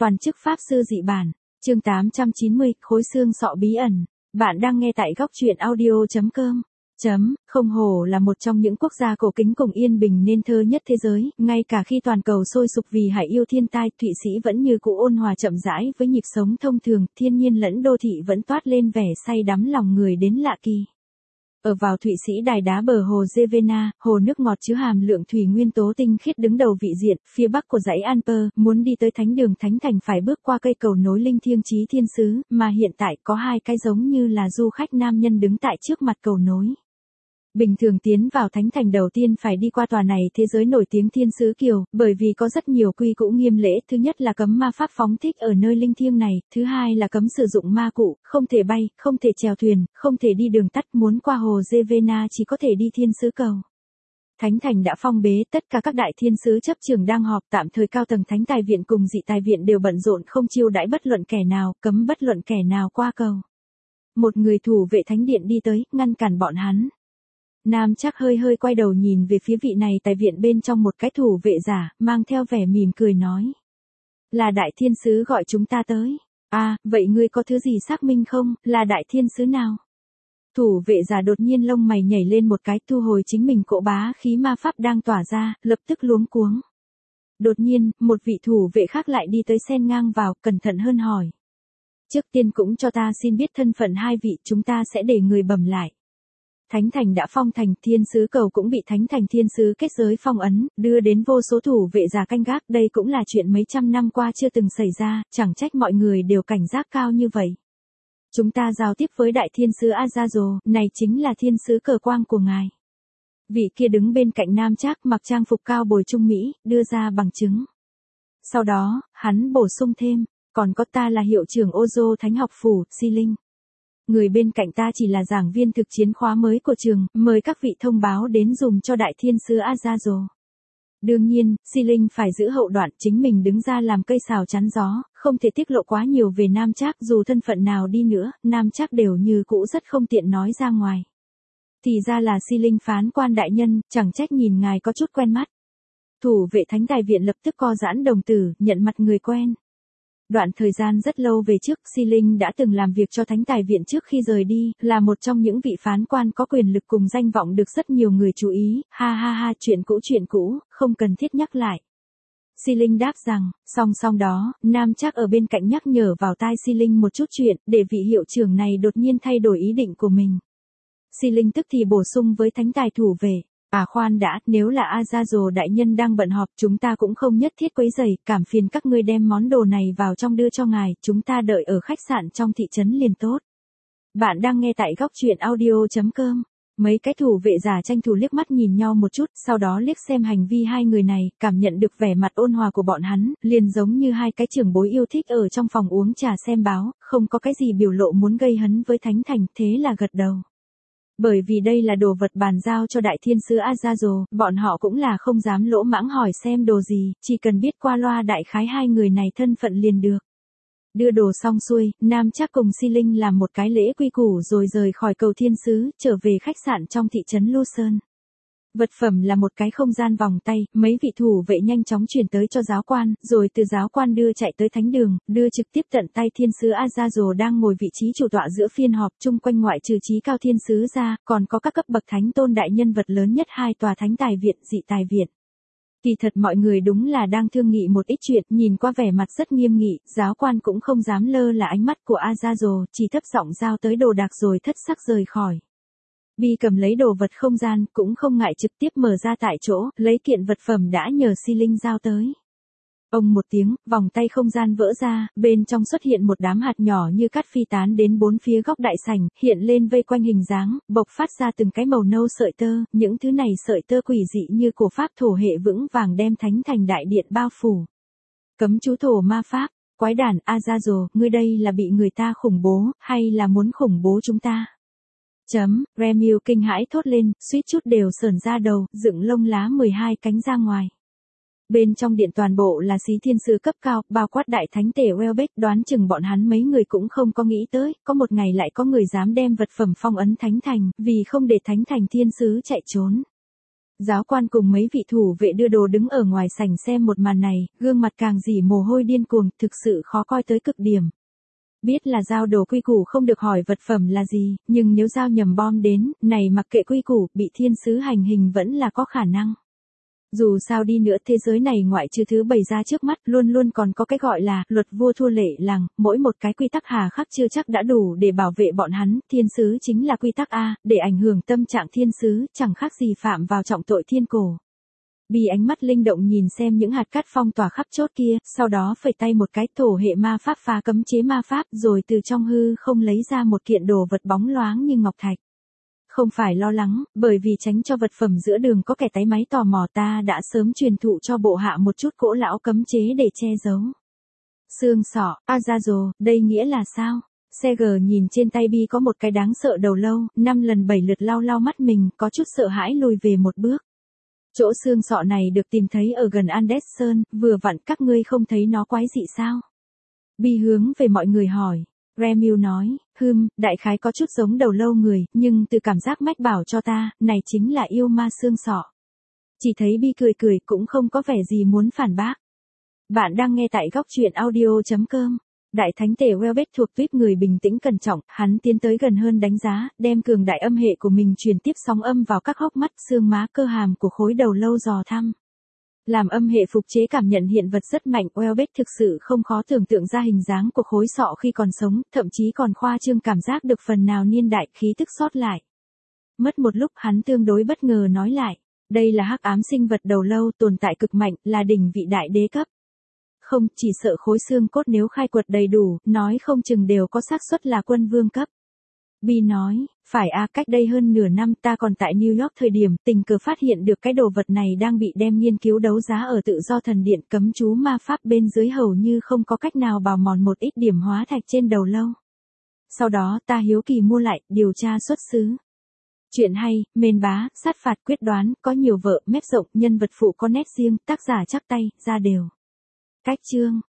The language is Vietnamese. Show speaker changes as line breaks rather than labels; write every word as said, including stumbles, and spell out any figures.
Toàn chức Pháp Sư dị bản. Chương tám trăm chín mươi, khối xương sọ bí ẩn. Bạn đang nghe tại góc truyện audio chấm com. Chấm, không hổ là một trong những quốc gia cổ kính cùng yên bình nên thơ nhất thế giới, ngay cả khi toàn cầu sôi sục vì hải yêu thiên tai, Thụy Sĩ vẫn như cũ ôn hòa chậm rãi với nhịp sống thông thường, thiên nhiên lẫn đô thị vẫn toát lên vẻ say đắm lòng người đến lạ kỳ. Ở vào Thụy Sĩ đài đá bờ hồ Jevena, hồ nước ngọt chứa hàm lượng thủy nguyên tố tinh khiết đứng đầu vị diện, phía bắc của dãy Alper, muốn đi tới thánh đường thánh thành phải bước qua cây cầu nối linh thiêng chí thiên sứ, mà hiện tại có hai cái giống như là du khách nam nhân đứng tại trước mặt cầu nối. Bình thường tiến vào thánh thành đầu tiên phải đi qua tòa này thế giới nổi tiếng thiên sứ kiều, bởi vì có rất nhiều quy củ nghiêm lễ, thứ nhất là cấm ma pháp phóng thích ở nơi linh thiêng này, thứ hai là cấm sử dụng ma cụ, không thể bay, không thể chèo thuyền, không thể đi đường tắt, muốn qua hồ Jevena chỉ có thể đi thiên sứ cầu. Thánh thành đã phong bế, tất cả các đại thiên sứ chấp trường đang họp, tạm thời cao tầng thánh tài viện cùng dị tài viện đều bận rộn không chiêu đãi bất luận kẻ nào, cấm bất luận kẻ nào qua cầu. Một người thủ vệ thánh điện đi tới, ngăn cản bọn hắn. Nam chắc hơi hơi quay đầu nhìn về phía vị này tài viện bên trong một cái thủ vệ giả, mang theo vẻ mỉm cười nói. Là đại thiên sứ gọi chúng ta tới. À, vậy ngươi có thứ gì xác minh không, là đại thiên sứ nào? Thủ vệ giả đột nhiên lông mày nhảy lên một cái, thu hồi chính mình cỗ bá khí ma pháp đang tỏa ra, lập tức luống cuống. Đột nhiên, một vị thủ vệ khác lại đi tới xen ngang vào, cẩn thận hơn hỏi. Trước tiên cũng cho ta xin biết thân phận hai vị, chúng ta sẽ để người bẩm lại. Thánh thành đã phong thành, thiên sứ cầu cũng bị thánh thành thiên sứ kết giới phong ấn, đưa đến vô số thủ vệ giả canh gác, đây cũng là chuyện mấy trăm năm qua chưa từng xảy ra, chẳng trách mọi người đều cảnh giác cao như vậy. Chúng ta giao tiếp với đại thiên sứ Azazel, này chính là thiên sứ cờ quang của ngài. Vị kia đứng bên cạnh nam trác mặc trang phục cao bồi trung Mỹ, đưa ra bằng chứng. Sau đó, hắn bổ sung thêm, còn có ta là hiệu trưởng Ozo Thánh học phủ, Si Linh. Người bên cạnh ta chỉ là giảng viên thực chiến khóa mới của trường, mời các vị thông báo đến dùng cho đại thiên sứ Azazel. Đương nhiên, Si Linh phải giữ hậu đoạn, chính mình đứng ra làm cây sào chắn gió, không thể tiết lộ quá nhiều về Nam Trác, dù thân phận nào đi nữa, Nam Trác đều như cũ rất không tiện nói ra ngoài. Thì ra là Si Linh phán quan đại nhân, chẳng trách nhìn ngài có chút quen mắt. Thủ vệ thánh tài viện lập tức co giãn đồng tử, nhận mặt người quen. Đoạn thời gian rất lâu về trước, Si Linh đã từng làm việc cho thánh tài viện trước khi rời đi, là một trong những vị phán quan có quyền lực cùng danh vọng được rất nhiều người chú ý, ha ha ha, chuyện cũ chuyện cũ, không cần thiết nhắc lại. Si Linh đáp rằng, song song đó, Nam Trác ở bên cạnh nhắc nhở vào tai Si Linh một chút chuyện, để vị hiệu trưởng này đột nhiên thay đổi ý định của mình. Si Linh tức thì bổ sung với thánh tài thủ về. À khoan đã, nếu là Azazel đại nhân đang bận họp, chúng ta cũng không nhất thiết quấy rầy, cảm phiền các ngươi đem món đồ này vào trong đưa cho ngài, chúng ta đợi ở khách sạn trong thị trấn liền tốt. Bạn đang nghe tại góc truyện audio chấm com. Mấy cái thủ vệ giả tranh thủ liếc mắt nhìn nhau một chút, sau đó liếc xem hành vi hai người này, cảm nhận được vẻ mặt ôn hòa của bọn hắn, liền giống như hai cái trưởng bối yêu thích ở trong phòng uống trà xem báo, không có cái gì biểu lộ muốn gây hấn với thánh thành, thế là gật đầu. Bởi vì đây là đồ vật bàn giao cho đại thiên sứ Azazel, bọn họ cũng là không dám lỗ mãng hỏi xem đồ gì, chỉ cần biết qua loa đại khái hai người này thân phận liền được. Đưa đồ xong xuôi, Nam Trác cùng Si Linh làm một cái lễ quy củ rồi rời khỏi cầu thiên sứ, trở về khách sạn trong thị trấn Lucerne. Vật phẩm là một cái không gian vòng tay, mấy vị thủ vệ nhanh chóng chuyển tới cho giáo quan, rồi từ giáo quan đưa chạy tới thánh đường, đưa trực tiếp tận tay thiên sứ Azazel đang ngồi vị trí chủ tọa giữa phiên họp, chung quanh ngoại trừ trí cao thiên sứ ra, còn có các cấp bậc thánh tôn đại nhân vật lớn nhất hai tòa thánh tài viện, dị tài viện. Kỳ thật mọi người đúng là đang thương nghị một ít chuyện, nhìn qua vẻ mặt rất nghiêm nghị, giáo quan cũng không dám lơ là ánh mắt của Azazel, chỉ thấp giọng giao tới đồ đạc rồi thất sắc rời khỏi. Bi cầm lấy đồ vật không gian, cũng không ngại trực tiếp mở ra tại chỗ, lấy kiện vật phẩm đã nhờ Si Linh giao tới. Ông một tiếng, vòng tay không gian vỡ ra, bên trong xuất hiện một đám hạt nhỏ như cát phi tán đến bốn phía góc đại sảnh, hiện lên vây quanh hình dáng, bộc phát ra từng cái màu nâu sợi tơ, những thứ này sợi tơ quỷ dị như cổ pháp thổ hệ vững vàng đem thánh thành đại điện bao phủ. Cấm chú thổ ma pháp, quái đản Azazel, ngươi đây là bị người ta khủng bố, hay là muốn khủng bố chúng ta? Chấm, Remiel kinh hãi thốt lên, suýt chút đều sởn ra đầu, dựng lông lá mười hai cánh ra ngoài. Bên trong điện toàn bộ là xí thiên sứ cấp cao, bao quát đại thánh tể Welbeck, đoán chừng bọn hắn mấy người cũng không có nghĩ tới, có một ngày lại có người dám đem vật phẩm phong ấn thánh thành, vì không để thánh thành thiên sứ chạy trốn. Giáo quan cùng mấy vị thủ vệ đưa đồ đứng ở ngoài sảnh xem một màn này, gương mặt càng dỉ mồ hôi điên cuồng, thực sự khó coi tới cực điểm. Biết là giao đồ quy củ không được hỏi vật phẩm là gì, nhưng nếu giao nhầm bom đến, này mặc kệ quy củ, bị thiên sứ hành hình vẫn là có khả năng. Dù sao đi nữa thế giới này ngoại trừ thứ bày ra trước mắt luôn luôn còn có cái gọi là luật vua thua lệ làng, mỗi một cái quy tắc hà khắc chưa chắc đã đủ để bảo vệ bọn hắn, thiên sứ chính là quy tắc A, để ảnh hưởng tâm trạng thiên sứ, chẳng khác gì phạm vào trọng tội thiên cổ. Bì ánh mắt linh động nhìn xem những hạt cát phong tỏa khắp chốt kia, sau đó phẩy tay một cái thổ hệ ma pháp phá cấm chế ma pháp rồi từ trong hư không lấy ra một kiện đồ vật bóng loáng như ngọc thạch. Không phải lo lắng, bởi vì tránh cho vật phẩm giữa đường có kẻ táy máy tò mò ta đã sớm truyền thụ cho bộ hạ một chút cỗ lão cấm chế để che giấu. Xương sọ, Azazo, đây nghĩa là sao? Seger nhìn trên tay Bi có một cái đáng sợ đầu lâu, năm lần bảy lượt lau lau mắt mình, có chút sợ hãi lùi về một bước. Chỗ xương sọ này được tìm thấy ở gần Anderson, vừa vặn các ngươi không thấy nó quái dị sao? Bi hướng về mọi người hỏi. Remiu nói, hừm, đại khái có chút giống đầu lâu người, nhưng từ cảm giác mách bảo cho ta, này chính là yêu ma xương sọ. Chỉ thấy Bi cười cười cũng không có vẻ gì muốn phản bác. Bạn đang nghe tại góc truyện audio chấm com. Đại thánh tể Welbeck thuộc tuyết người bình tĩnh cẩn trọng, hắn tiến tới gần hơn đánh giá, đem cường đại âm hệ của mình truyền tiếp sóng âm vào các hốc mắt, xương má, cơ hàm của khối đầu lâu dò thăm. Làm âm hệ phục chế cảm nhận hiện vật rất mạnh, Welbeck thực sự không khó tưởng tượng ra hình dáng của khối sọ khi còn sống, thậm chí còn khoa trương cảm giác được phần nào niên đại khí tức sót lại. Mất một lúc hắn tương đối bất ngờ nói lại, đây là hắc ám sinh vật đầu lâu tồn tại cực mạnh, là đỉnh vị đại đế cấp. Không, chỉ sợ khối xương cốt nếu khai quật đầy đủ, nói không chừng đều có xác suất là quân vương cấp. Bi nói, phải a, cách đây hơn nửa năm ta còn tại New York thời điểm tình cờ phát hiện được cái đồ vật này đang bị đem nghiên cứu đấu giá ở tự do thần điện, cấm chú ma pháp bên dưới hầu như không có cách nào bào mòn một ít điểm hóa thạch trên đầu lâu. Sau đó ta hiếu kỳ mua lại, điều tra xuất xứ. Chuyện hay, mến bá, sát phạt quyết đoán, có nhiều vợ, mép rộng, nhân vật phụ có nét riêng, tác giả chắc tay, ra đều. Cách chương